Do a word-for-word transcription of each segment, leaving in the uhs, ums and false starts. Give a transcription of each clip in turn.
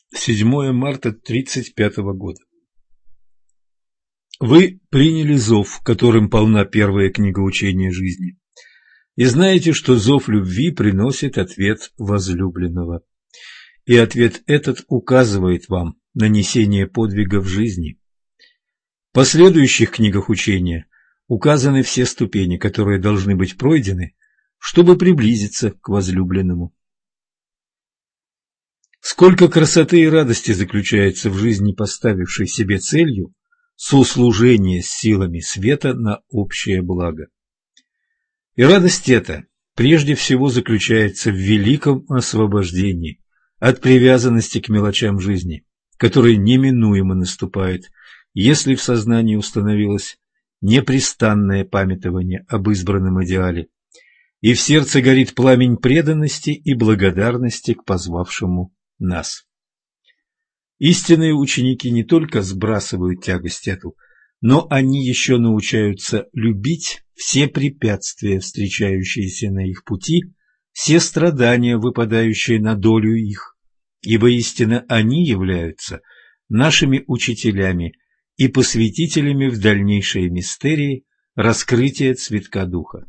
седьмое марта тридцать пятого года. Вы приняли зов, которым полна первая книга учения жизни, и знаете, что зов любви приносит ответ возлюбленного, и ответ этот указывает вам на несение подвига в жизни. В последующих книгах учения указаны все ступени, которые должны быть пройдены, чтобы приблизиться к возлюбленному. Сколько красоты и радости заключается в жизни, поставившей себе целью сослужение с силами света на общее благо. И радость эта прежде всего заключается в великом освобождении от привязанности к мелочам жизни, которая неминуемо наступает, если в сознании установилось непрестанное памятование об избранном идеале, и в сердце горит пламень преданности и благодарности к позвавшему нас. Истинные ученики не только сбрасывают тягость эту, но они еще научаются любить все препятствия, встречающиеся на их пути, все страдания, выпадающие на долю их, ибо истинно они являются нашими учителями и посвятителями в дальнейшие мистерии раскрытия цветка духа.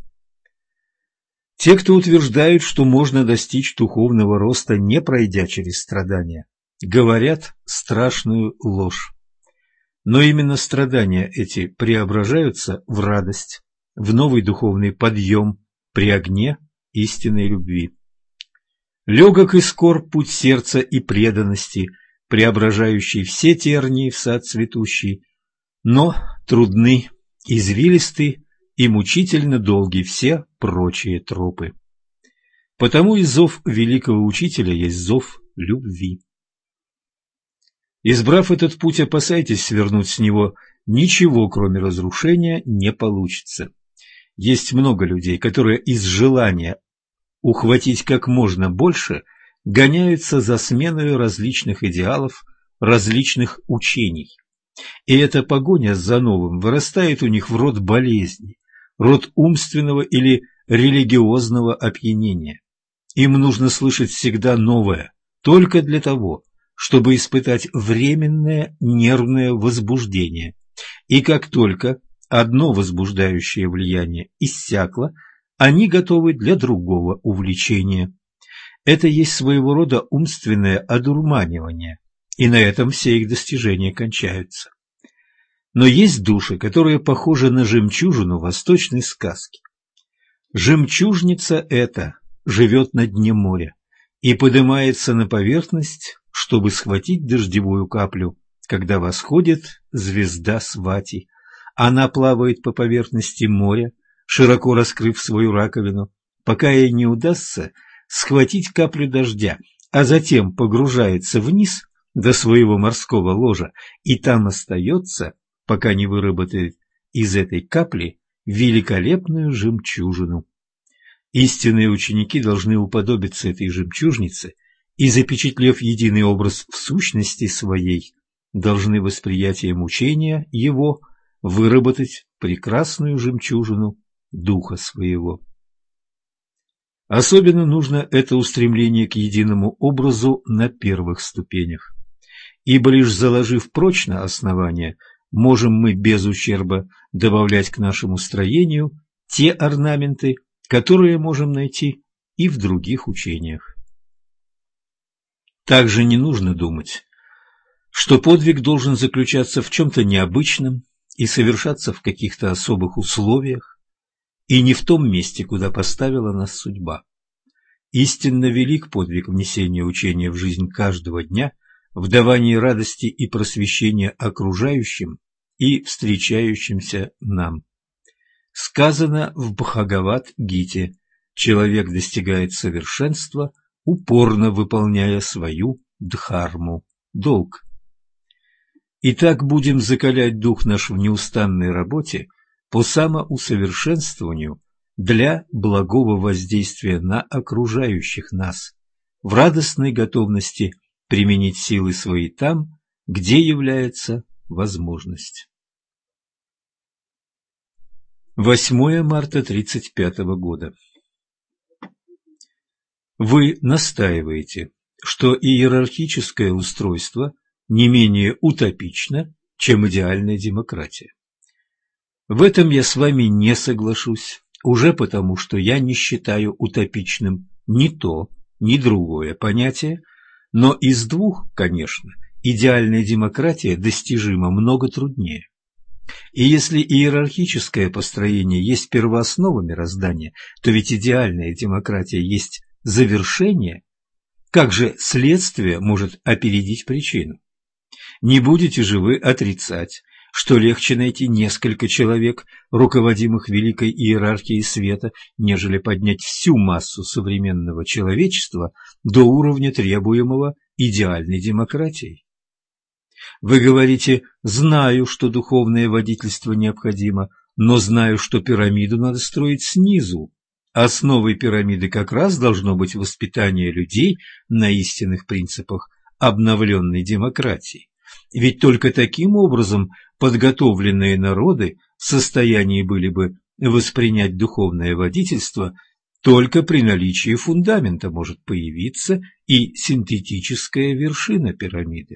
Те, кто утверждают, что можно достичь духовного роста, не пройдя через страдания, говорят страшную ложь. Но именно страдания эти преображаются в радость, в новый духовный подъем при огне истинной любви. Легок и скор путь сердца и преданности, преображающий все тернии в сад цветущий, но трудны, извилисты и мучительно долги все прочие тропы. Потому и зов великого учителя есть зов любви. Избрав этот путь, опасайтесь свернуть с него, ничего, кроме разрушения, не получится. Есть много людей, которые из желания ухватить как можно больше гоняются за сменой различных идеалов, различных учений. И эта погоня за новым вырастает у них в род болезни, род умственного или религиозного опьянения. Им нужно слышать всегда новое, только для того, чтобы испытать временное нервное возбуждение. И как только одно возбуждающее влияние иссякло, они готовы для другого увлечения. Это есть своего рода умственное одурманивание, и на этом все их достижения кончаются. Но есть души, которые похожи на жемчужину восточной сказки. Жемчужница эта живет на дне моря и поднимается на поверхность, чтобы схватить дождевую каплю, когда восходит звезда Свати. Она плавает по поверхности моря, широко раскрыв свою раковину, пока ей не удастся схватить каплю дождя, а затем погружается вниз до своего морского ложа и там остается, пока не выработает из этой капли великолепную жемчужину. Истинные ученики должны уподобиться этой жемчужнице и, запечатлев единый образ в сущности своей, должны восприятием учения его выработать прекрасную жемчужину духа своего. Особенно нужно это устремление к единому образу на первых ступенях, ибо лишь заложив прочно основание, можем мы без ущерба добавлять к нашему строению те орнаменты, которые можем найти и в других учениях. Также не нужно думать, что подвиг должен заключаться в чем-то необычном и совершаться в каких-то особых условиях, и не в том месте, куда поставила нас судьба. Истинно велик подвиг внесения учения в жизнь каждого дня, в давании радости и просвещения окружающим и встречающимся нам. Сказано в Бхагавад-гите: человек достигает совершенства, упорно выполняя свою дхарму, долг. Итак, будем закалять дух наш в неустанной работе по самоусовершенствованию для благого воздействия на окружающих нас, в радостной готовности применить силы свои там, где является возможность. восьмое марта тридцать пятого года. Вы настаиваете, что иерархическое устройство не менее утопично, чем идеальная демократия. В этом я с вами не соглашусь, уже потому, что я не считаю утопичным ни то, ни другое понятие, но из двух, конечно, идеальная демократия достижима много труднее. И если иерархическое построение есть первооснова мироздания, то ведь идеальная демократия есть завершение. Как же следствие может опередить причину? Не будете же вы отрицать, что легче найти несколько человек, руководимых великой иерархией света, нежели поднять всю массу современного человечества до уровня, требуемого идеальной демократией? Вы говорите: знаю, что духовное водительство необходимо, но знаю, что пирамиду надо строить снизу. Основой пирамиды как раз должно быть воспитание людей на истинных принципах обновленной демократии. Ведь только таким образом подготовленные народы в состоянии были бы воспринять духовное водительство. Только при наличии фундамента может появиться и синтетическая вершина пирамиды.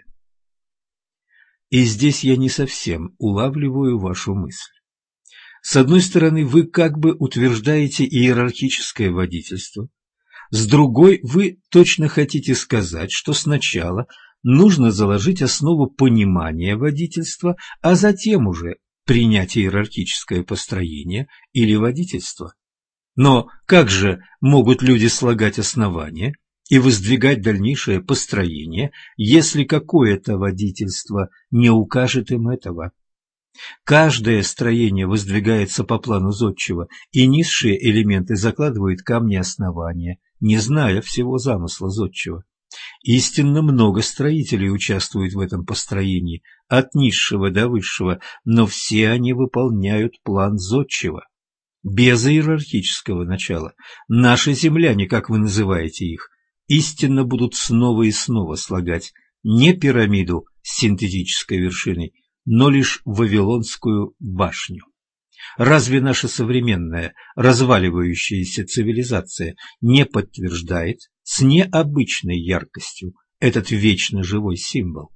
И здесь я не совсем улавливаю вашу мысль. С одной стороны, вы как бы утверждаете иерархическое водительство, с другой, вы точно хотите сказать, что сначала нужно заложить основу понимания водительства, а затем уже принять иерархическое построение или водительство. Но как же могут люди слагать основания и воздвигать дальнейшее построение, если какое-то водительство не укажет им этого? Каждое строение воздвигается по плану зодчего, и низшие элементы закладывают камни основания, не зная всего замысла зодчего. Истинно много строителей участвуют в этом построении, от низшего до высшего, но все они выполняют план зодчего. Без иерархического начала наши земляне, как вы называете их, истинно будут снова и снова слагать не пирамиду с синтетической вершиной, но лишь Вавилонскую башню. Разве наша современная разваливающаяся цивилизация не подтверждает с необычной яркостью этот вечно живой символ?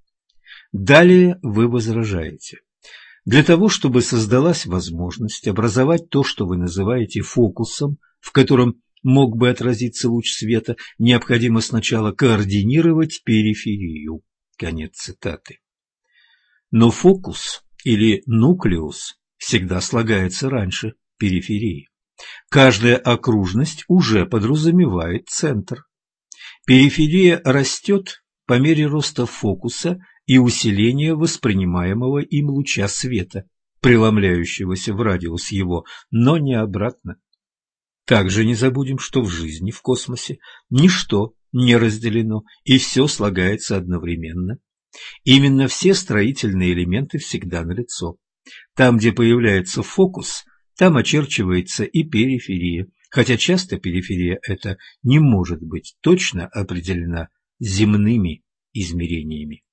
Далее вы возражаете. Для того, чтобы создалась возможность образовать то, что вы называете фокусом, в котором мог бы отразиться луч света, необходимо сначала координировать периферию. Конец цитаты. Но фокус или нуклеус всегда слагается раньше периферии. Каждая окружность уже подразумевает центр. Периферия растет по мере роста фокуса и усиления воспринимаемого им луча света, преломляющегося в радиус его, но не обратно. Также не забудем, что в жизни в космосе ничто не разделено, и все слагается одновременно. Именно все строительные элементы всегда налицо. Там, где появляется фокус, там очерчивается и периферия, хотя часто периферия эта не может быть точно определена земными измерениями.